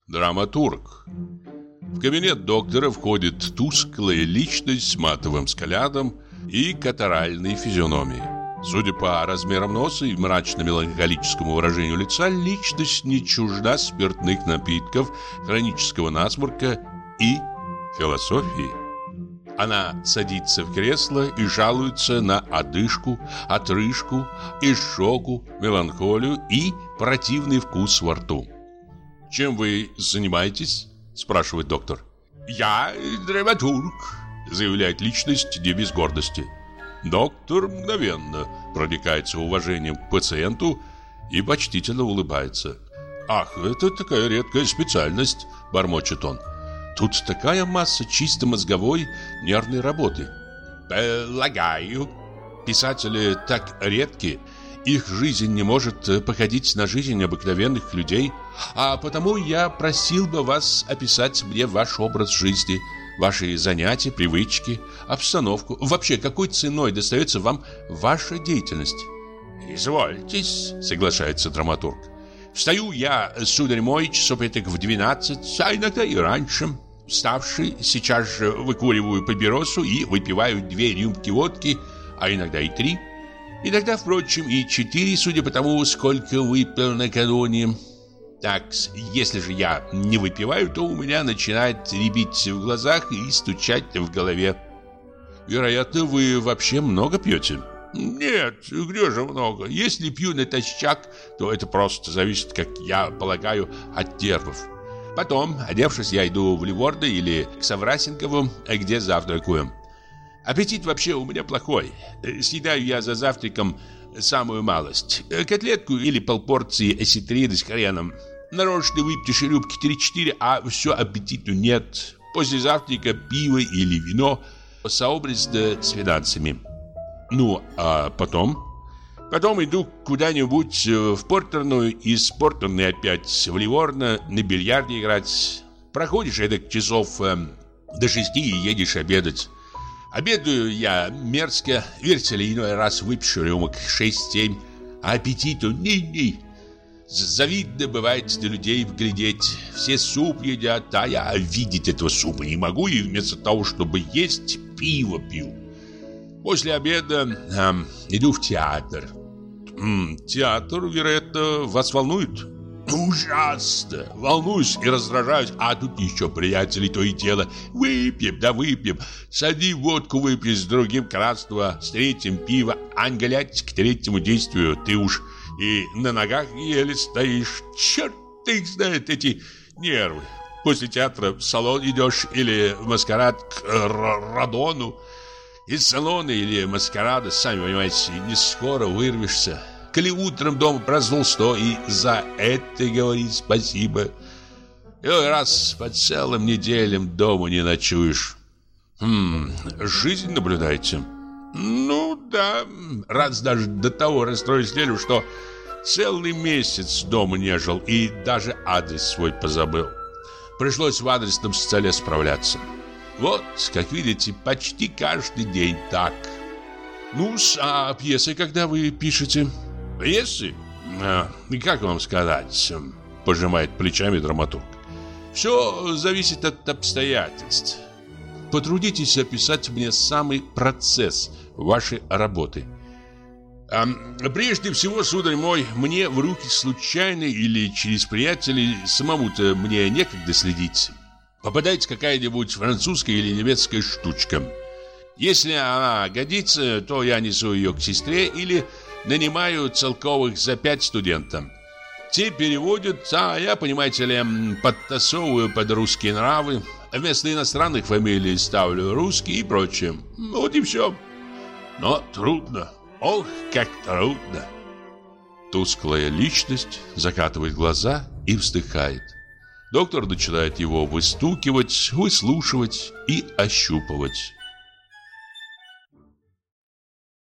Драматург. В кабинет доктора входит тусклая личность с матовым взглядом и катаральной физиономией. Судя по размерам носа и мрачно-меланхолическому выражению лица, личность не чужда спиртных напитков, хронического насморка и философии. Она садится в кресло и жалуется на одышку, отрыжку, изжогу, меланхолию и противный вкус во рту. «Чем вы занимаетесь?» – спрашивает доктор. «Я драматург», – заявляет личность не без гордости. Доктор мгновенно проникается уважением к пациенту и почтительно улыбается. «Ах, это такая редкая специальность», – бормочет он. «Тут такая масса чисто мозговой нервной работы». «Полагаю, писатели так редки, их жизнь не может походить на жизнь обыкновенных людей, а потому я просил бы вас описать мне ваш образ жизни, ваши занятия, привычки, обстановку. Вообще, какой ценой достается вам ваша деятельность?» «Извольтесь», — соглашается драматург. «Встаю я, сударь мой, часов этак в 12, а иногда и раньше. Вставший, сейчас же выкуриваю папиросу и выпиваю 2 рюмки водки, а иногда и 3. Иногда, впрочем, и 4, судя по тому, сколько выпил накануне. Так, если же я не выпиваю, то у меня начинает рябить в глазах и стучать в голове». «Вероятно, вы вообще много пьете?» «Нет, где же много? Если пью натощак, то это просто зависит, как я полагаю, от нервов. Потом, одевшись, я иду в Ливорно или к Саврасенкову, где завтракаю. Аппетит вообще у меня плохой. Съедаю я за завтраком самую малость. Котлетку или полпорции осетрины с хреном. Нарочно выпьешь рюмки 3-4, а все аппетиту нет. После завтрака пиво или вино, сообразно с финансами. Ну, а потом? Потом иду куда-нибудь в портерную, из портерной опять в Ливорно на бильярде играть. Проходишь эдак часов до 6 и едешь обедать. Обедаю я мерзко, верьте ли, иной раз выпишу рюмок 6-7, а аппетиту ни-ни. Завидно бывает на людей вглядеть. Все суп едят, а я видеть этого супа не могу, и вместо того, чтобы есть, пиво пью. После обеда иду в театр. Театр, вероятно, вас волнует? Ужасно! Волнуюсь и раздражаюсь, а тут еще приятели то и дело. Выпьем, да выпьем. С одним водку выпьем, с другим красного, с третьим пиво. А глядь, к третьему действию ты уж и на ногах еле стоишь. Черт их знает, эти нервы. После театра в салон идешь или в маскарад к Родону. Из салона или маскарада, сами понимаете, не скоро вырвешься. Коли утром дома проснулся, то и за это говорить спасибо. Иной раз по целым неделям дома не ночуешь. Жизнь наблюдаете? Ну да, раз даже до того расстроились Лелю, что целый месяц дома не жил и даже адрес свой позабыл. Пришлось в адресном столе справляться. Вот, как видите, почти каждый день так. Ну-с, а пьесы когда вы пишете? Пьесы? Как вам сказать? Пожимает плечами драматург. Все зависит от обстоятельств. Потрудитесь описать мне самый процесс вашей работы. Прежде всего, сударь мой, мне в руки случайно или через приятелей, самому-то мне некогда следить, попадается какая-нибудь французская или немецкая штучка. Если она годится, то я несу ее к сестре или нанимаю целковых за 5 студентов. Те переводят, а я, понимаете ли, подтасовываю под русские нравы. Вместо иностранных фамилий ставлю русские и прочее. Вот и все. Но трудно. Ох, как трудно. Тусклая личность закатывает глаза и вздыхает. Доктор начинает его выстукивать, выслушивать и ощупывать.